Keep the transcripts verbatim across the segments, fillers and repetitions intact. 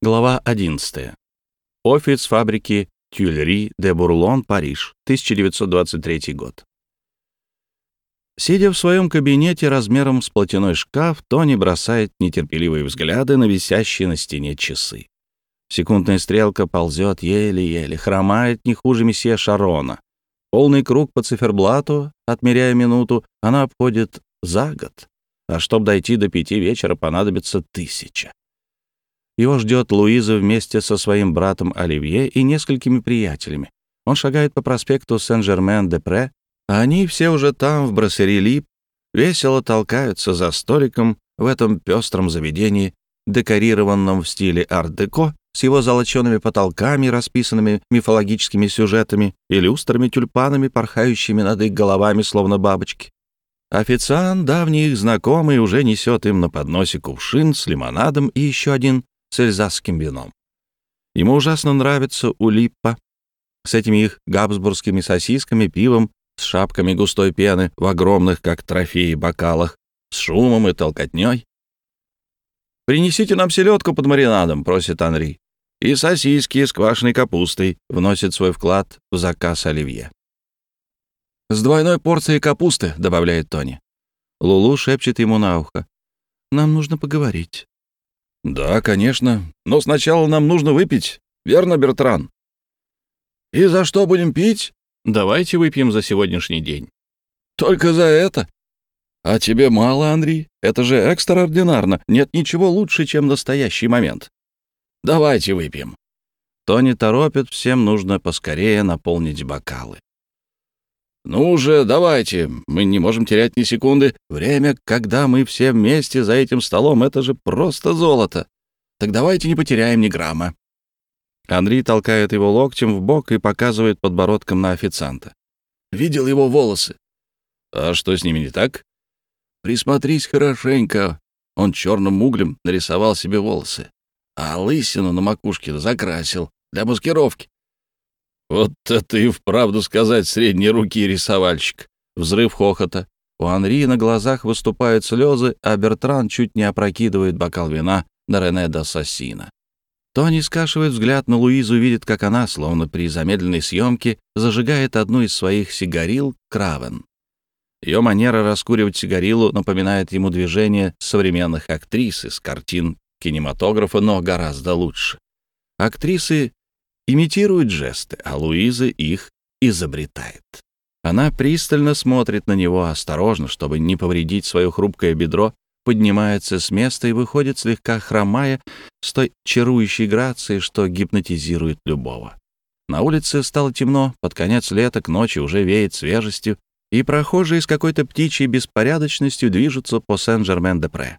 Глава одиннадцатая. Офис фабрики Tuileries de Bourlon, Париж, тысяча девятьсот двадцать третий год. Сидя в своем кабинете размером с платяной шкаф, Тони бросает нетерпеливые взгляды на висящие на стене часы. Секундная стрелка ползет еле-еле, хромает не хуже месье Шарона. Полный круг по циферблату, отмеряя минуту, она обходит за год, а чтобы дойти до пяти вечера, понадобится тысяча. Его ждет Луиза вместе со своим братом Оливье и несколькими приятелями. Он шагает по проспекту Сен-Жермен-де-Пре, а они все уже там, в Брасserie Лип, весело толкаются за столиком в этом пестром заведении, декорированном в стиле арт-деко, с его золочеными потолками, расписанными мифологическими сюжетами и люстрами, тюльпанами, порхающими над их головами, словно бабочки. Официант, давний их знакомый, уже несет им на подносе кувшин с лимонадом и еще один с эльзасским вином. Ему ужасно нравится Улиппа с этими их габсбургскими сосисками, пивом, с шапками густой пены в огромных, как трофеи, бокалах, с шумом и толкотней. «Принесите нам селедку под маринадом», — просит Анри. «И сосиски с квашеной капустой», — вносит свой вклад в заказ Оливье. «С двойной порцией капусты», — добавляет Тони. Лулу шепчет ему на ухо. «Нам нужно поговорить». «Да, конечно. Но сначала нам нужно выпить. Верно, Бертран?» «И за что будем пить?» «Давайте выпьем за сегодняшний день». «Только за это?» «А тебе мало, Анри? Это же экстраординарно. Нет ничего лучше, чем настоящий момент. Давайте выпьем». Тони торопит, всем нужно поскорее наполнить бокалы. «Ну же, давайте, мы не можем терять ни секунды. Время, когда мы все вместе за этим столом, это же просто золото. Так давайте не потеряем ни грамма». Анри толкает его локтем в бок и показывает подбородком на официанта. «Видел его волосы?» «А что с ними не так?» «Присмотрись хорошенько. Он черным углем нарисовал себе волосы, а лысину на макушке закрасил для маскировки». «Вот это и вправду сказать средней руки рисовальщик!» Взрыв хохота. У Анри на глазах выступают слезы, а Бертран чуть не опрокидывает бокал вина на Рене д'Ассасина. Тони скашивает взгляд на Луизу, видит, как она, словно при замедленной съемке, зажигает одну из своих сигарил Кравен. Ее манера раскуривать сигарилу напоминает ему движение современных актрис из картин кинематографа, но гораздо лучше. Актрисы имитирует жесты, а Луиза их изобретает. Она пристально смотрит на него, осторожно, чтобы не повредить свое хрупкое бедро, поднимается с места и выходит, слегка хромая, с той чарующей грацией, что гипнотизирует любого. На улице стало темно, под конец лета к ночи уже веет свежестью, и прохожие с какой-то птичьей беспорядочностью движутся по Сен-Жермен-де-Пре.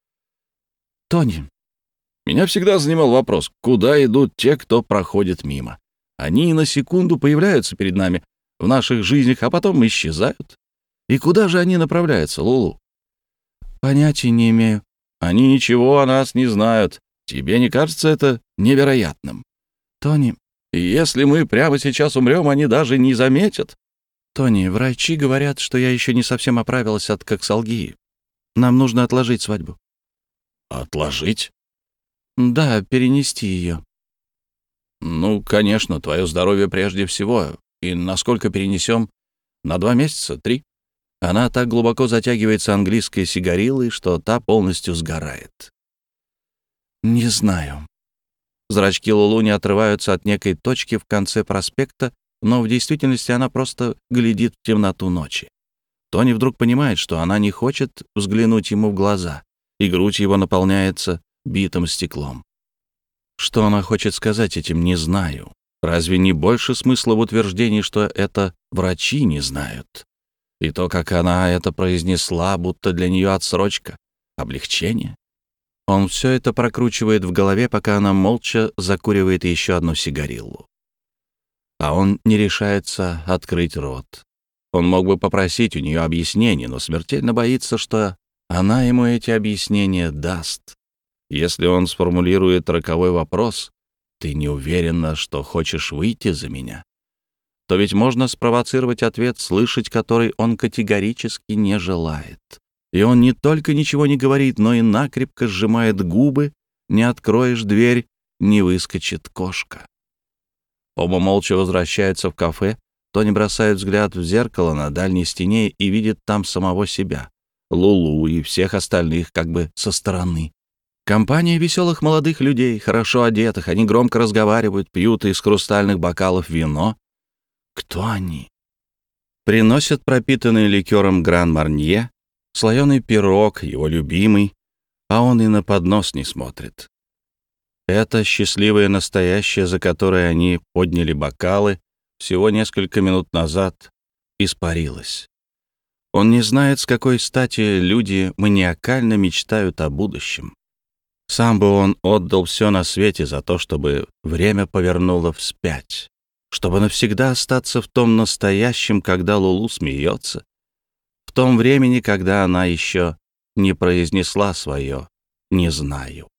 «Тони, меня всегда занимал вопрос, куда идут те, кто проходит мимо. Они на секунду появляются перед нами в наших жизнях, а потом исчезают. И куда же они направляются, Лулу?» «Понятия не имею». «Они ничего о нас не знают. Тебе не кажется это невероятным?» «Тони, если мы прямо сейчас умрем, они даже не заметят». «Тони, врачи говорят, что я еще не совсем оправилась от коксалгии. Нам нужно отложить свадьбу». «Отложить?» «Да, перенести ее». «Ну, конечно, твое здоровье прежде всего. И насколько перенесем? На два месяца? Три?» Она так глубоко затягивается английской сигарилой, что та полностью сгорает. «Не знаю». Зрачки Лулу не отрываются от некой точки в конце проспекта, но в действительности она просто глядит в темноту ночи. Тони вдруг понимает, что она не хочет взглянуть ему в глаза, и грудь его наполняется битым стеклом. Что она хочет сказать этим, не знаю. Разве не больше смысла в утверждении, что это врачи не знают? И то, как она это произнесла, будто для нее отсрочка, облегчение. Он все это прокручивает в голове, пока она молча закуривает еще одну сигариллу. А он не решается открыть рот. Он мог бы попросить у нее объяснений, но смертельно боится, что она ему эти объяснения даст. Если он сформулирует роковой вопрос: «Ты не уверена, что хочешь выйти за меня?», то ведь можно спровоцировать ответ, слышать который он категорически не желает. И он не только ничего не говорит, но и накрепко сжимает губы. Не откроешь дверь, не выскочит кошка. Оба молча возвращаются в кафе. Тони бросает взгляд в зеркало на дальней стене и видит там самого себя, Лулу и всех остальных как бы со стороны. Компания веселых молодых людей, хорошо одетых, они громко разговаривают, пьют из хрустальных бокалов вино. Кто они? Приносят пропитанный ликером Гран-Марнье, слоеный пирог, его любимый, а он и на поднос не смотрит. Это счастливое настоящее, за которое они подняли бокалы всего несколько минут назад, испарилось. Он не знает, с какой стати люди маниакально мечтают о будущем. Сам бы он отдал все на свете за то, чтобы время повернуло вспять, чтобы навсегда остаться в том настоящем, когда Лулу смеется, в том времени, когда она еще не произнесла свое «не знаю».